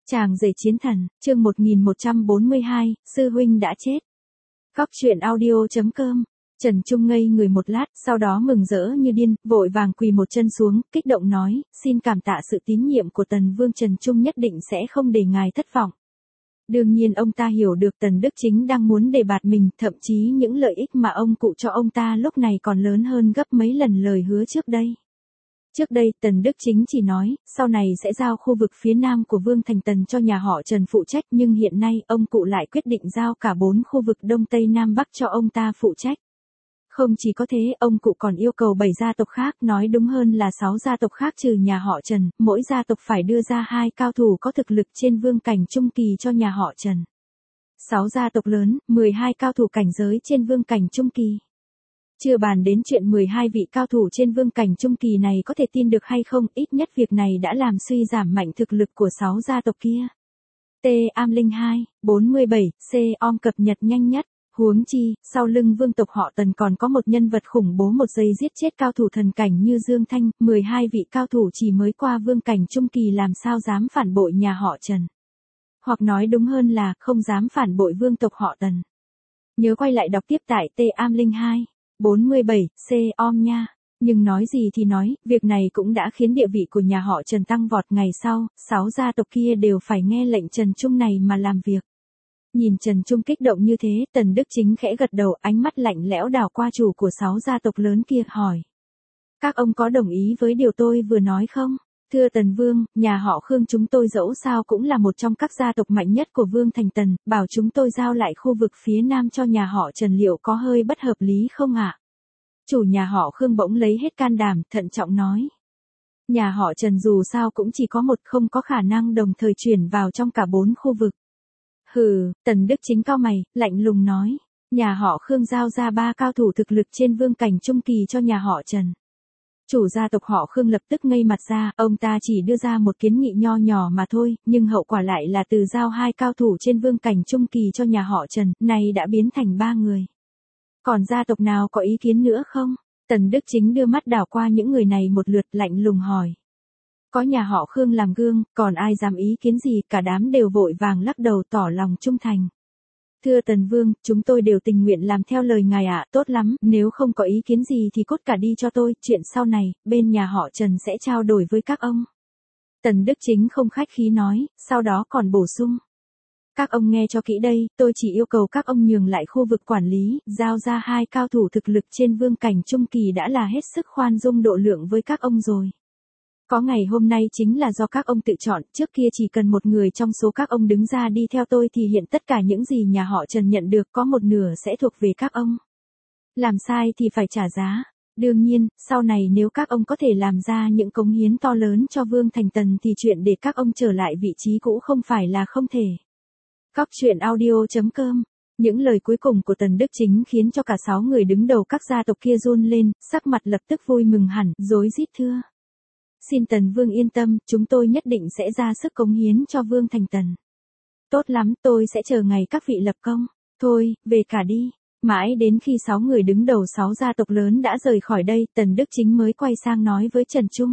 Chàng rể chiến thần, chương 1142, sư huynh đã chết. Góc truyện audio.com. Trần Trung ngây người một lát, sau đó mừng rỡ như điên, vội vàng quỳ một chân xuống, kích động nói, xin cảm tạ sự tín nhiệm của Tần Vương. Trần Trung nhất định sẽ không để ngài thất vọng. Đương nhiên ông ta hiểu được Tần Đức Chính đang muốn đề bạt mình, thậm chí những lợi ích mà ông cụ cho ông ta lúc này còn lớn hơn gấp mấy lần lời hứa trước đây. Trước đây, Tần Đức Chính chỉ nói, sau này sẽ giao khu vực phía nam của Vương Thành Tần cho nhà họ Trần phụ trách, nhưng hiện nay, ông cụ lại quyết định giao cả 4 khu vực Đông Tây Nam Bắc cho ông ta phụ trách. Không chỉ có thế, ông cụ còn yêu cầu 7 gia tộc khác, nói đúng hơn là 6 gia tộc khác trừ nhà họ Trần, mỗi gia tộc phải đưa ra 2 cao thủ có thực lực trên vương cảnh trung kỳ cho nhà họ Trần. 6 gia tộc lớn, 12 cao thủ cảnh giới trên vương cảnh trung kỳ. Chưa bàn đến chuyện 12 vị cao thủ trên vương cảnh trung kỳ này có thể tin được hay không, ít nhất việc này đã làm suy giảm mạnh thực lực của 6 gia tộc kia. Am Linh 2, 47, Om cập nhật nhanh nhất. Huống chi, sau lưng vương tộc họ Tần còn có một nhân vật khủng bố một giây giết chết cao thủ thần cảnh như Dương Thanh, 12 vị cao thủ chỉ mới qua vương cảnh trung kỳ làm sao dám phản bội nhà họ Trần. Hoặc nói đúng hơn là không dám phản bội vương tộc họ Tần. Nhớ quay lại đọc tiếp tại Am Linh 2, 47, Om nha. Nhưng nói gì thì nói, việc này cũng đã khiến địa vị của nhà họ Trần tăng vọt. Ngày sau, 6 gia tộc kia đều phải nghe lệnh Trần Trung này mà làm việc. Nhìn Trần Trung kích động như thế, Tần Đức Chính khẽ gật đầu, ánh mắt lạnh lẽo đảo qua chủ của 6 gia tộc lớn kia, hỏi. Các ông có đồng ý với điều tôi vừa nói không? Thưa Tần Vương, nhà họ Khương chúng tôi dẫu sao cũng là một trong các gia tộc mạnh nhất của Vương Thành Tần, bảo chúng tôi giao lại khu vực phía nam cho nhà họ Trần liệu có hơi bất hợp lý không ạ? Chủ nhà họ Khương bỗng lấy hết can đảm, thận trọng nói. Nhà họ Trần dù sao cũng chỉ có một, không có khả năng đồng thời chuyển vào trong cả 4 khu vực. Hừ, Tần Đức Chính cau mày, lạnh lùng nói. Nhà họ Khương giao ra 3 cao thủ thực lực trên vương cảnh trung kỳ cho nhà họ Trần. Chủ gia tộc họ Khương lập tức ngây mặt ra, ông ta chỉ đưa ra một kiến nghị nho nhỏ mà thôi, nhưng hậu quả lại là từ giao 2 cao thủ trên vương cảnh trung kỳ cho nhà họ Trần, nay đã biến thành 3 người. Còn gia tộc nào có ý kiến nữa không? Tần Đức Chính đưa mắt đảo qua những người này một lượt, lạnh lùng hỏi. Có nhà họ Khương làm gương, còn ai dám ý kiến gì, cả đám đều vội vàng lắc đầu tỏ lòng trung thành. Thưa Tần Vương, chúng tôi đều tình nguyện làm theo lời ngài ạ, tốt lắm, nếu không có ý kiến gì thì cốt cả đi cho tôi, chuyện sau này, bên nhà họ Trần sẽ trao đổi với các ông. Tần Đức Chính không khách khí nói, sau đó còn bổ sung. Các ông nghe cho kỹ đây, tôi chỉ yêu cầu các ông nhường lại khu vực quản lý, giao ra 2 cao thủ thực lực trên vương cảnh trung kỳ đã là hết sức khoan dung độ lượng với các ông rồi. Có ngày hôm nay chính là do các ông tự chọn, trước kia chỉ cần một người trong số các ông đứng ra đi theo tôi thì hiện tất cả những gì nhà họ Trần nhận được có một nửa sẽ thuộc về các ông. Làm sai thì phải trả giá. Đương nhiên, sau này nếu các ông có thể làm ra những cống hiến to lớn cho Vương Thành Tần thì chuyện để các ông trở lại vị trí cũ không phải là không thể. Góc truyện audio.com. Những lời cuối cùng của Tần Đức Chính khiến cho cả 6 người đứng đầu các gia tộc kia run lên, sắc mặt lập tức vui mừng hẳn, rối rít thưa. Xin Tần Vương yên tâm, chúng tôi nhất định sẽ ra sức cống hiến cho Vương Thành Tần. Tốt lắm, tôi sẽ chờ ngày các vị lập công. Thôi, về cả đi. Mãi đến khi 6 người đứng đầu 6 gia tộc lớn đã rời khỏi đây, Tần Đức Chính mới quay sang nói với Trần Trung.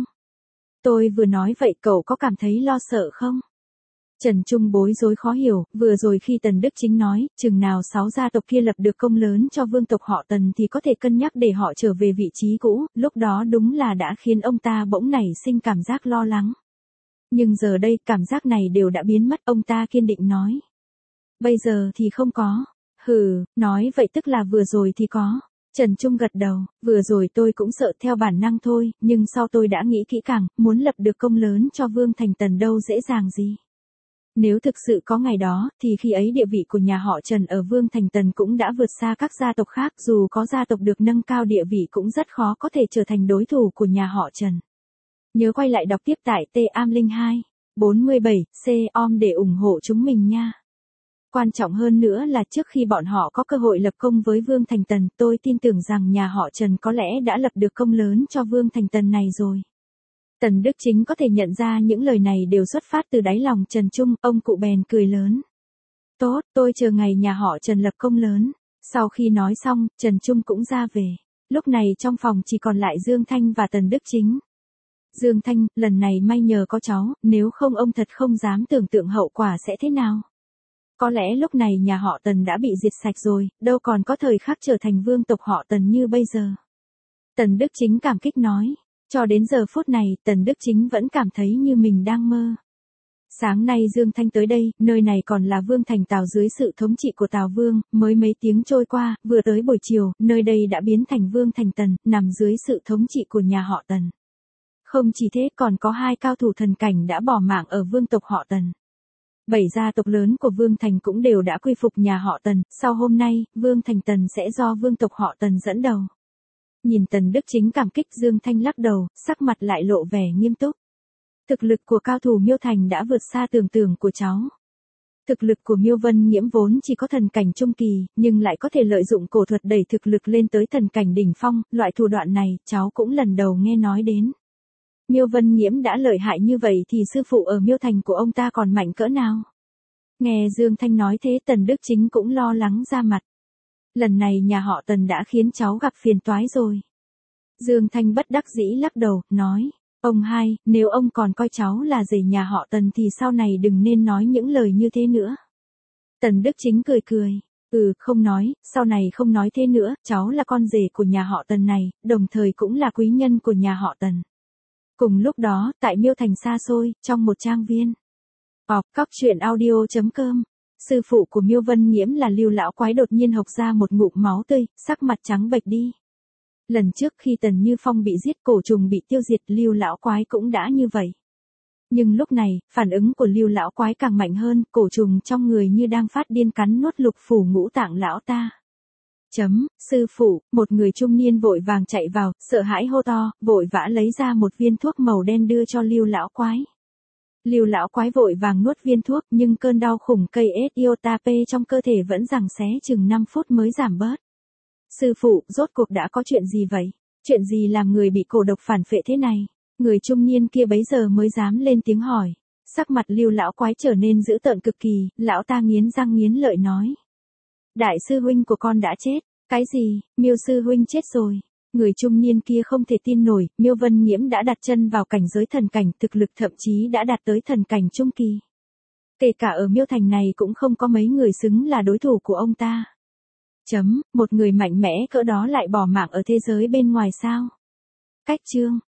Tôi vừa nói vậy cậu có cảm thấy lo sợ không? Trần Trung bối rối khó hiểu, vừa rồi khi Tần Đức Chính nói, chừng nào 6 gia tộc kia lập được công lớn cho vương tộc họ Tần thì có thể cân nhắc để họ trở về vị trí cũ, lúc đó đúng là đã khiến ông ta bỗng nảy sinh cảm giác lo lắng. Nhưng giờ đây cảm giác này đều đã biến mất, ông ta kiên định nói. Bây giờ thì không có. Hừ, nói vậy tức là vừa rồi thì có. Trần Trung gật đầu, vừa rồi tôi cũng sợ theo bản năng thôi, nhưng sau tôi đã nghĩ kỹ càng, muốn lập được công lớn cho Vương Thành Tần đâu dễ dàng gì. Nếu thực sự có ngày đó, thì khi ấy địa vị của nhà họ Trần ở Vương Thành Tần cũng đã vượt xa các gia tộc khác, dù có gia tộc được nâng cao địa vị cũng rất khó có thể trở thành đối thủ của nhà họ Trần. Nhớ quay lại đọc tiếp tại Am Linh 2, 47, Om để ủng hộ chúng mình nha. Quan trọng hơn nữa là trước khi bọn họ có cơ hội lập công với Vương Thành Tần, tôi tin tưởng rằng nhà họ Trần có lẽ đã lập được công lớn cho Vương Thành Tần này rồi. Tần Đức Chính có thể nhận ra những lời này đều xuất phát từ đáy lòng Trần Trung, ông cụ bèn cười lớn. Tốt, tôi chờ ngày nhà họ Trần lập công lớn. Sau khi nói xong, Trần Trung cũng ra về. Lúc này trong phòng chỉ còn lại Dương Thanh và Tần Đức Chính. Dương Thanh, lần này may nhờ có cháu, nếu không ông thật không dám tưởng tượng hậu quả sẽ thế nào. Có lẽ lúc này nhà họ Tần đã bị diệt sạch rồi, đâu còn có thời khắc trở thành vương tộc họ Tần như bây giờ. Tần Đức Chính cảm kích nói, cho đến giờ phút này, Tần Đức Chính vẫn cảm thấy như mình đang mơ. Sáng nay Dương Thanh tới đây, nơi này còn là Vương Thành Tào dưới sự thống trị của Tào Vương, mới mấy tiếng trôi qua, vừa tới buổi chiều, nơi đây đã biến thành Vương Thành Tần, nằm dưới sự thống trị của nhà họ Tần. Không chỉ thế còn có 2 cao thủ thần cảnh đã bỏ mạng ở vương tộc họ Tần. 7 gia tộc lớn của Vương Thành cũng đều đã quy phục nhà họ Tần, sau hôm nay, Vương Thành Tần sẽ do vương tộc họ Tần dẫn đầu. Nhìn Tần Đức Chính cảm kích, Dương Thanh lắc đầu, sắc mặt lại lộ vẻ nghiêm túc. Thực lực của cao thủ Miêu Thành đã vượt xa tưởng tượng của cháu. Thực lực của Miêu Vân Nghiễm vốn chỉ có thần cảnh trung kỳ, nhưng lại có thể lợi dụng cổ thuật đẩy thực lực lên tới thần cảnh đỉnh phong, loại thủ đoạn này, cháu cũng lần đầu nghe nói đến. Miêu Vân Nghiễm đã lợi hại như vậy thì sư phụ ở Miêu Thành của ông ta còn mạnh cỡ nào? Nghe Dương Thanh nói thế, Tần Đức Chính cũng lo lắng ra mặt. Lần này nhà họ Tần đã khiến cháu gặp phiền toái rồi. Dương Thanh bất đắc dĩ lắc đầu, nói, ông hai, nếu ông còn coi cháu là rể nhà họ Tần thì sau này đừng nên nói những lời như thế nữa. Tần Đức Chính cười cười, không nói, sau này không nói thế nữa, cháu là con rể của nhà họ Tần này, đồng thời cũng là quý nhân của nhà họ Tần. Cùng lúc đó, tại Miêu Thành xa xôi, trong một trang viên. Cóc truyện audio.com. Sư phụ của Miêu Vân Nghiễm là Lưu lão quái đột nhiên hộc ra một ngụm máu tươi, sắc mặt trắng bệch đi. Lần trước khi Tần Như Phong bị giết, cổ trùng bị tiêu diệt, Lưu lão quái cũng đã như vậy. Nhưng lúc này, phản ứng của Lưu lão quái càng mạnh hơn, cổ trùng trong người như đang phát điên cắn nuốt lục phủ ngũ tạng lão ta. Sư phụ, một người trung niên vội vàng chạy vào, sợ hãi hô to, vội vã lấy ra một viên thuốc màu đen đưa cho Lưu lão quái. Lưu lão quái vội vàng nuốt viên thuốc, nhưng cơn đau khủng cây Etiotape trong cơ thể vẫn giằng xé chừng 5 phút mới giảm bớt. Sư phụ, rốt cuộc đã có chuyện gì vậy? Chuyện gì làm người bị cổ độc phản phệ thế này? Người trung niên kia bấy giờ mới dám lên tiếng hỏi. Sắc mặt Lưu lão quái trở nên dữ tợn cực kỳ, lão ta nghiến răng nghiến lợi nói. Đại sư huynh của con đã chết. Cái gì, Miêu sư huynh chết rồi. Người trung niên kia không thể tin nổi, Miêu Vân Nghiễm đã đặt chân vào cảnh giới thần cảnh, thực lực thậm chí đã đạt tới thần cảnh trung kỳ. Kể cả ở Miêu Thành này cũng không có mấy người xứng là đối thủ của ông ta. Một người mạnh mẽ cỡ đó lại bỏ mạng ở thế giới bên ngoài sao? Cách chương